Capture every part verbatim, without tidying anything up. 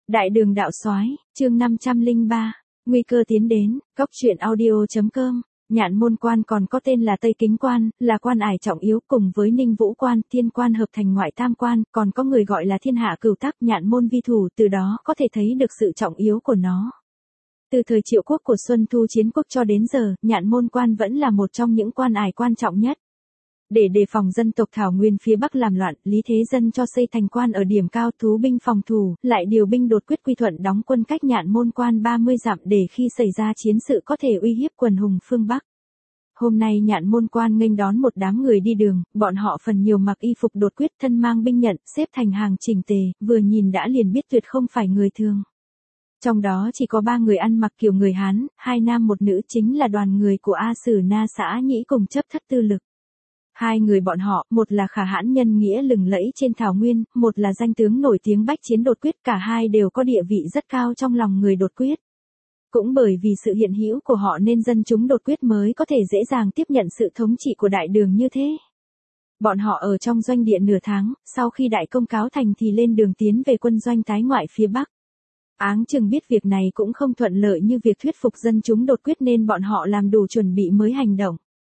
Đại đường đạo soái, chương năm trăm lẻ ba, nguy cơ tiến đến, cóc truyện audio.com. Nhạn Môn Quan còn có tên là Tây Kính Quan, là quan ải trọng yếu, cùng với Ninh Vũ Quan, Thiên Quan hợp thành ngoại tam quan, còn có người gọi là Thiên Hạ Cửu Tắc, Nhạn Môn vi thủ, từ đó có thể thấy được sự trọng yếu của nó. Từ thời Triệu Quốc của Xuân Thu Chiến Quốc cho đến giờ, Nhạn Môn Quan vẫn là một trong những quan ải quan trọng nhất. Để đề phòng dân tộc Thảo Nguyên phía Bắc làm loạn, Lý Thế Dân cho xây thành quan ở điểm cao thú binh phòng thủ, lại điều binh đột quyết quy thuận đóng quân cách Nhạn Môn Quan ba mươi dặm để khi xảy ra chiến sự có thể uy hiếp quần hùng phương Bắc. Hôm nay Nhạn Môn Quan nghênh đón một đám người đi đường, bọn họ phần nhiều mặc y phục đột quyết, thân mang binh nhận, xếp thành hàng chỉnh tề, vừa nhìn đã liền biết tuyệt không phải người thường. Trong đó chỉ có ba người ăn mặc kiểu người Hán, hai nam một nữ, chính là đoàn người của A Sử Na Xã Nhĩ cùng chấp thất tư lực. Hai người bọn họ, một là khả hãn nhân nghĩa lừng lẫy trên Thảo Nguyên, một là danh tướng nổi tiếng bách chiến đột quyết, cả hai đều có địa vị rất cao trong lòng người đột quyết. Cũng bởi vì sự hiện hữu của họ nên dân chúng đột quyết mới có thể dễ dàng tiếp nhận sự thống trị của đại đường như thế. Bọn họ ở trong doanh địa nửa tháng, sau khi đại công cáo thành thì lên đường tiến về quân doanh tái ngoại phía Bắc. Áng chừng biết việc này cũng không thuận lợi như việc thuyết phục dân chúng đột quyết nên bọn họ làm đủ chuẩn bị mới hành động.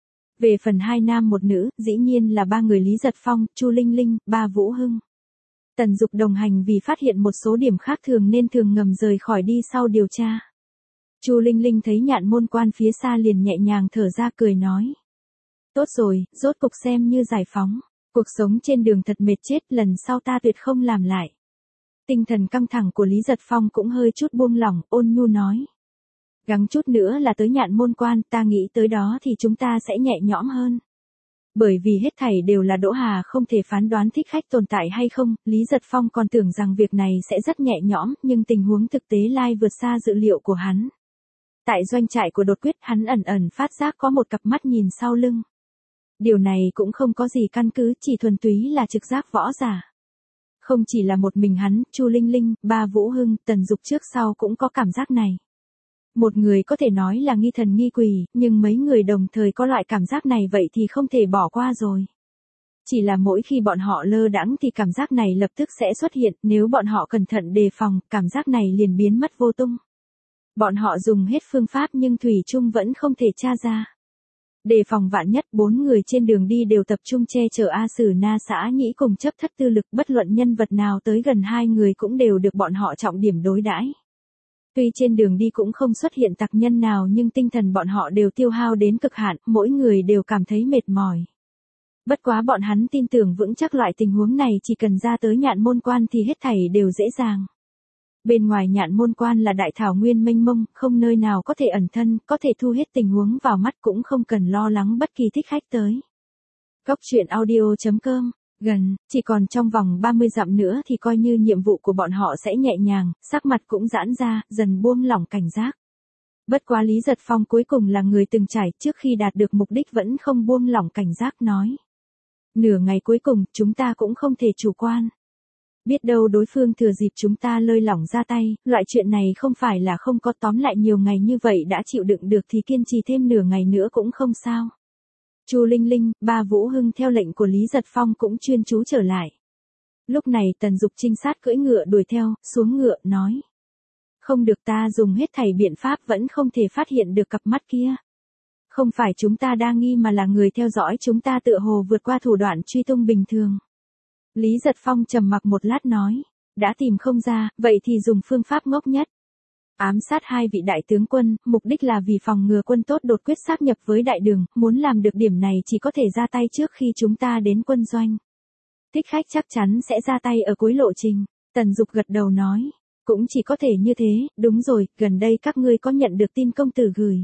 Về phần hai nam một nữ, dĩ nhiên là ba người Lý Giật Phong, Chu Linh Linh, ba Vũ Hưng. Tần Dục đồng hành vì phát hiện một số điểm khác thường nên thường ngầm rời khỏi đi sau điều tra. Chu Linh Linh thấy Nhạn Môn Quan phía xa liền nhẹ nhàng thở ra cười nói. Tốt rồi, rốt cục xem như giải phóng. Cuộc sống trên đường thật mệt chết, lần sau ta tuyệt không làm lại. Tinh thần căng thẳng của Lý Giật Phong cũng hơi chút buông lỏng, ôn nhu nói. Gắng chút nữa là tới Nhạn Môn Quan, ta nghĩ tới đó thì chúng ta sẽ nhẹ nhõm hơn. Bởi vì hết thảy đều là Đỗ Hà không thể phán đoán thích khách tồn tại hay không, Lý Giật Phong còn tưởng rằng việc này sẽ rất nhẹ nhõm, nhưng tình huống thực tế lai vượt xa dự liệu của hắn. Tại doanh trại của đột quyết, hắn ẩn ẩn phát giác có một cặp mắt nhìn sau lưng. Điều này cũng không có gì căn cứ, chỉ thuần túy là trực giác võ giả. Không chỉ là một mình hắn, Chu Linh Linh, ba Vũ Hưng, Tần Dục trước sau cũng có cảm giác này. Một người có thể nói là nghi thần nghi quỷ, nhưng mấy người đồng thời có loại cảm giác này vậy thì không thể bỏ qua rồi. Chỉ là mỗi khi bọn họ lơ đãng thì cảm giác này lập tức sẽ xuất hiện, nếu bọn họ cẩn thận đề phòng, cảm giác này liền biến mất vô tung. Bọn họ dùng hết phương pháp nhưng thủy chung vẫn không thể tra ra. Đề phòng vạn nhất, bốn người trên đường đi đều tập trung che chở A Sử Na Xã Nhĩ cùng chấp thất tư lực, bất luận nhân vật nào tới gần hai người cũng đều được bọn họ trọng điểm đối đãi. Tuy trên đường đi cũng không xuất hiện tặc nhân nào nhưng tinh thần bọn họ đều tiêu hao đến cực hạn, mỗi người đều cảm thấy mệt mỏi. Bất quá bọn hắn tin tưởng vững chắc loại tình huống này chỉ cần ra tới Nhạn Môn Quan thì hết thảy đều dễ dàng. Bên ngoài Nhạn Môn Quan là đại thảo nguyên mênh mông, không nơi nào có thể ẩn thân, có thể thu hết tình huống vào mắt, cũng không cần lo lắng bất kỳ thích khách tới. Cóc truyện audio.com. Gần, chỉ còn trong vòng ba mươi dặm nữa thì coi như nhiệm vụ của bọn họ sẽ nhẹ nhàng, sắc mặt cũng giãn ra, dần buông lỏng cảnh giác. Bất quá Lý Giật Phong cuối cùng là người từng trải, trước khi đạt được mục đích vẫn không buông lỏng cảnh giác nói. Nửa ngày cuối cùng, chúng ta cũng không thể chủ quan. Biết đâu đối phương thừa dịp chúng ta lơi lỏng ra tay, loại chuyện này không phải là không có, tóm lại nhiều ngày như vậy đã chịu đựng được thì kiên trì thêm nửa ngày nữa cũng không sao. Chu Linh Linh, ba Vũ Hưng theo lệnh của Lý Giật Phong cũng chuyên chú trở lại. Lúc này Tần Dục trinh sát cưỡi ngựa đuổi theo, xuống ngựa, nói. Không được, ta dùng hết thảy biện pháp vẫn không thể phát hiện được cặp mắt kia. Không phải chúng ta đa nghi mà là người theo dõi chúng ta tựa hồ vượt qua thủ đoạn truy tung bình thường. Lý Giật Phong trầm mặc một lát nói. Đã tìm không ra, vậy thì dùng phương pháp ngốc nhất. Ám sát hai vị đại tướng quân, mục đích là vì phòng ngừa quân tốt đột quyết sáp nhập với đại đường, muốn làm được điểm này chỉ có thể ra tay trước khi chúng ta đến quân doanh. Thích khách chắc chắn sẽ ra tay ở cuối lộ trình. Tần Dục gật đầu nói, cũng chỉ có thể như thế, đúng rồi, gần đây các ngươi có nhận được tin công tử gửi.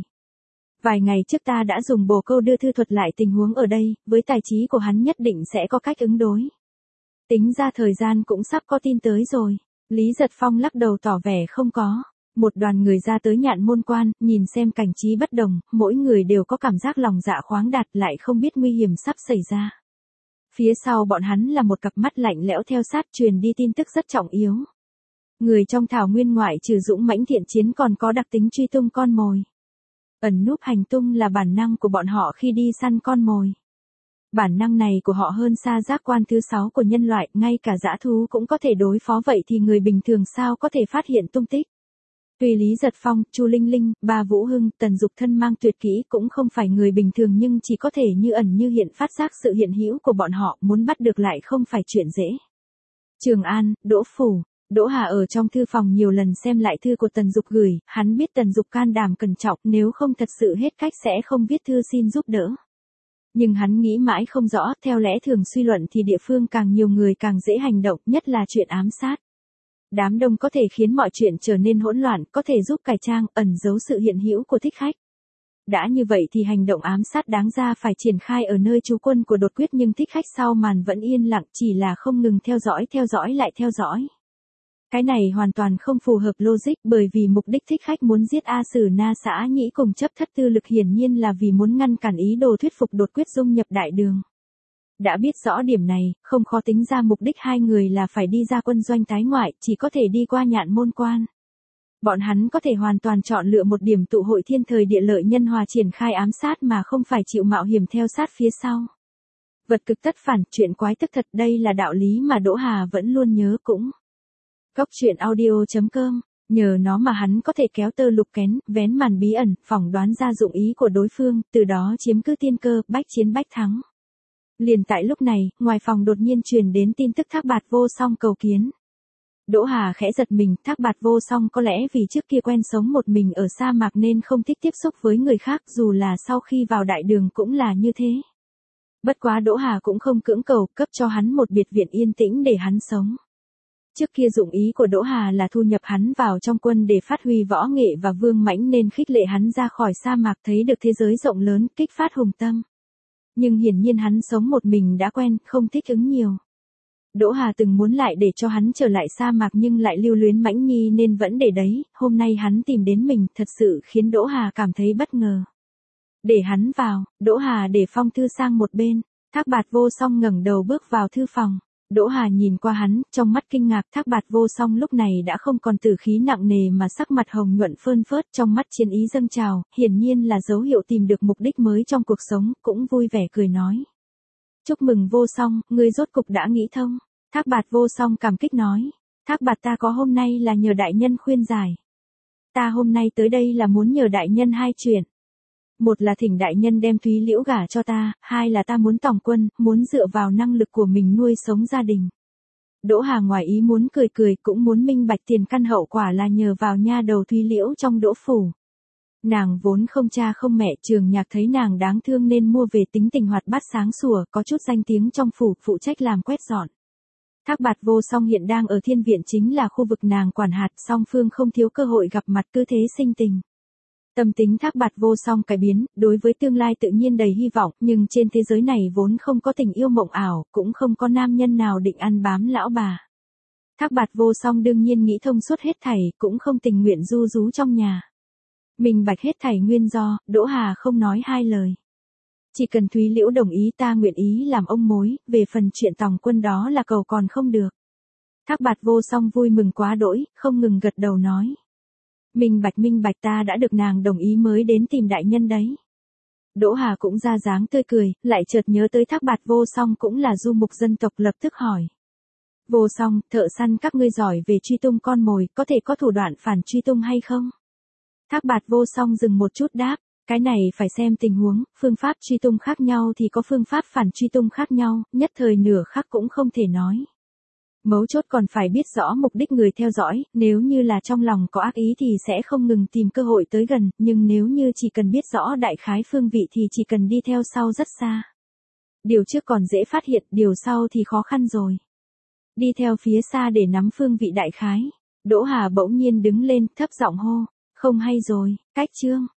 Vài ngày trước ta đã dùng bồ câu đưa thư thuật lại tình huống ở đây, với tài trí của hắn nhất định sẽ có cách ứng đối. Tính ra thời gian cũng sắp có tin tới rồi. Lý Giật Phong lắc đầu tỏ vẻ không có. Một đoàn người ra tới Nhạn Môn Quan, nhìn xem cảnh trí bất đồng, mỗi người đều có cảm giác lòng dạ khoáng đạt, lại không biết nguy hiểm sắp xảy ra. Phía sau bọn hắn là một cặp mắt lạnh lẽo theo sát, truyền đi tin tức rất trọng yếu. Người trong thảo nguyên ngoại trừ dũng mãnh thiện chiến còn có đặc tính truy tung con mồi. Ẩn núp hành tung là bản năng của bọn họ khi đi săn con mồi. Bản năng này của họ hơn xa giác quan thứ sáu của nhân loại, ngay cả dã thú cũng có thể đối phó, vậy thì người bình thường sao có thể phát hiện tung tích. Tuy Lý Giật Phong, Chu Linh Linh, Ba Vũ Hưng, Tần Dục thân mang tuyệt kỹ cũng không phải người bình thường, nhưng chỉ có thể như ẩn như hiện phát giác sự hiện hữu của bọn họ, muốn bắt được lại không phải chuyện dễ. Trường An, Đỗ Phủ. Đỗ Hà ở trong thư phòng nhiều lần xem lại thư của Tần Dục gửi, hắn biết Tần Dục can đảm cẩn trọng, nếu không thật sự hết cách sẽ không viết thư xin giúp đỡ. Nhưng hắn nghĩ mãi không rõ, theo lẽ thường suy luận thì địa phương càng nhiều người càng dễ hành động, nhất là chuyện ám sát. Đám đông có thể khiến mọi chuyện trở nên hỗn loạn, có thể giúp cải trang, ẩn giấu sự hiện hữu của thích khách. Đã như vậy thì hành động ám sát đáng ra phải triển khai ở nơi trú quân của Đột Quyết, nhưng thích khách sau màn vẫn yên lặng, chỉ là không ngừng theo dõi, theo dõi lại theo dõi. Cái này hoàn toàn không phù hợp logic, bởi vì mục đích thích khách muốn giết A Sử Na Xã Nhĩ cùng chấp thất tư lực hiển nhiên là vì muốn ngăn cản ý đồ thuyết phục Đột Quyết dung nhập đại đường. Đã biết rõ điểm này, không khó tính ra mục đích hai người là phải đi ra quân doanh tái ngoại, chỉ có thể đi qua Nhạn Môn Quan. Bọn hắn có thể hoàn toàn chọn lựa một điểm tụ hội thiên thời địa lợi nhân hòa triển khai ám sát mà không phải chịu mạo hiểm theo sát phía sau. Vật cực tất phản, chuyện quái tức thật, đây là đạo lý mà Đỗ Hà vẫn luôn nhớ cũng. Cốc truyện audio chấm com, nhờ nó mà hắn có thể kéo tơ lục kén, vén màn bí ẩn, phỏng đoán ra dụng ý của đối phương, từ đó chiếm cứ tiên cơ, bách chiến bách thắng. Liền tại lúc này, ngoài phòng đột nhiên truyền đến tin tức Thác Bạt Vô Song cầu kiến. Đỗ Hà khẽ giật mình, Thác Bạt Vô Song có lẽ vì trước kia quen sống một mình ở sa mạc nên không thích tiếp xúc với người khác, dù là sau khi vào đại đường cũng là như thế. Bất quá Đỗ Hà cũng không cưỡng cầu, cấp cho hắn một biệt viện yên tĩnh để hắn sống. Trước kia dụng ý của Đỗ Hà là thu nhập hắn vào trong quân để phát huy võ nghệ và vương mãnh, nên khích lệ hắn ra khỏi sa mạc thấy được thế giới rộng lớn, kích phát hùng tâm. Nhưng hiển nhiên hắn sống một mình đã quen, không thích ứng nhiều. Đỗ Hà từng muốn lại để cho hắn trở lại sa mạc nhưng lại lưu luyến Mãnh Nhi nên vẫn để đấy, hôm nay hắn tìm đến mình thật sự khiến Đỗ Hà cảm thấy bất ngờ. Để hắn vào, Đỗ Hà để phong thư sang một bên, Thác Bạt Vô Song ngẩng đầu bước vào thư phòng. Đỗ Hà nhìn qua hắn, trong mắt kinh ngạc. Thác Bạt Vô Song lúc này đã không còn tử khí nặng nề mà sắc mặt hồng nhuận phơn phớt, trong mắt chiến ý dâng trào, hiển nhiên là dấu hiệu tìm được mục đích mới trong cuộc sống, cũng vui vẻ cười nói. Chúc mừng Vô Song, ngươi rốt cục đã nghĩ thông. Thác Bạt Vô Song cảm kích nói. Thác Bạt, ta có hôm nay là nhờ đại nhân khuyên giải. Ta hôm nay tới đây là muốn nhờ đại nhân hai chuyện. Một là thỉnh đại nhân đem Thúy Liễu gả cho ta, hai là ta muốn tòng quân, muốn dựa vào năng lực của mình nuôi sống gia đình. Đỗ Hà ngoài ý muốn cười cười, cũng muốn minh bạch tiền căn hậu quả là nhờ vào nha đầu Thúy Liễu trong Đỗ phủ. Nàng vốn không cha không mẹ, Trường Nhạc thấy nàng đáng thương nên mua về, tính tình hoạt bát sáng sủa, có chút danh tiếng trong phủ, phụ trách làm quét dọn. Thác Bạt Vô Song hiện đang ở thiên viện, chính là khu vực nàng quản hạt, song phương không thiếu cơ hội gặp mặt, cứ thế sinh tình. Tâm tính Thác Bạt Vô Song cải biến, đối với tương lai tự nhiên đầy hy vọng, nhưng trên thế giới này vốn không có tình yêu mộng ảo, cũng không có nam nhân nào định ăn bám lão bà. Thác Bạt Vô Song đương nhiên nghĩ thông suốt hết thảy, cũng không tình nguyện ru rú trong nhà. Mình bạch hết thảy nguyên do, Đỗ Hà không nói hai lời. Chỉ cần Thúy Liễu đồng ý ta nguyện ý làm ông mối, về phần chuyện tòng quân đó là cầu còn không được. Thác Bạt Vô Song vui mừng quá đỗi, không ngừng gật đầu nói. Minh bạch minh bạch, ta đã được nàng đồng ý mới đến tìm đại nhân đấy. Đỗ Hà cũng ra dáng tươi cười, lại chợt nhớ tới Thác Bạt Vô Song cũng là du mục dân tộc, lập tức hỏi. Vô Song, thợ săn các ngươi giỏi về truy tung con mồi, có thể có thủ đoạn phản truy tung hay không? Thác Bạt Vô Song dừng một chút đáp, cái này phải xem tình huống, phương pháp truy tung khác nhau thì có phương pháp phản truy tung khác nhau, nhất thời nửa khắc cũng không thể nói. Mấu chốt còn phải biết rõ mục đích người theo dõi, nếu như là trong lòng có ác ý thì sẽ không ngừng tìm cơ hội tới gần, nhưng nếu như chỉ cần biết rõ đại khái phương vị thì chỉ cần đi theo sau rất xa. Điều trước còn dễ phát hiện, điều sau thì khó khăn rồi. Đi theo phía xa để nắm phương vị đại khái. Đỗ Hà bỗng nhiên đứng lên, thấp giọng hô, không hay rồi, cách chương.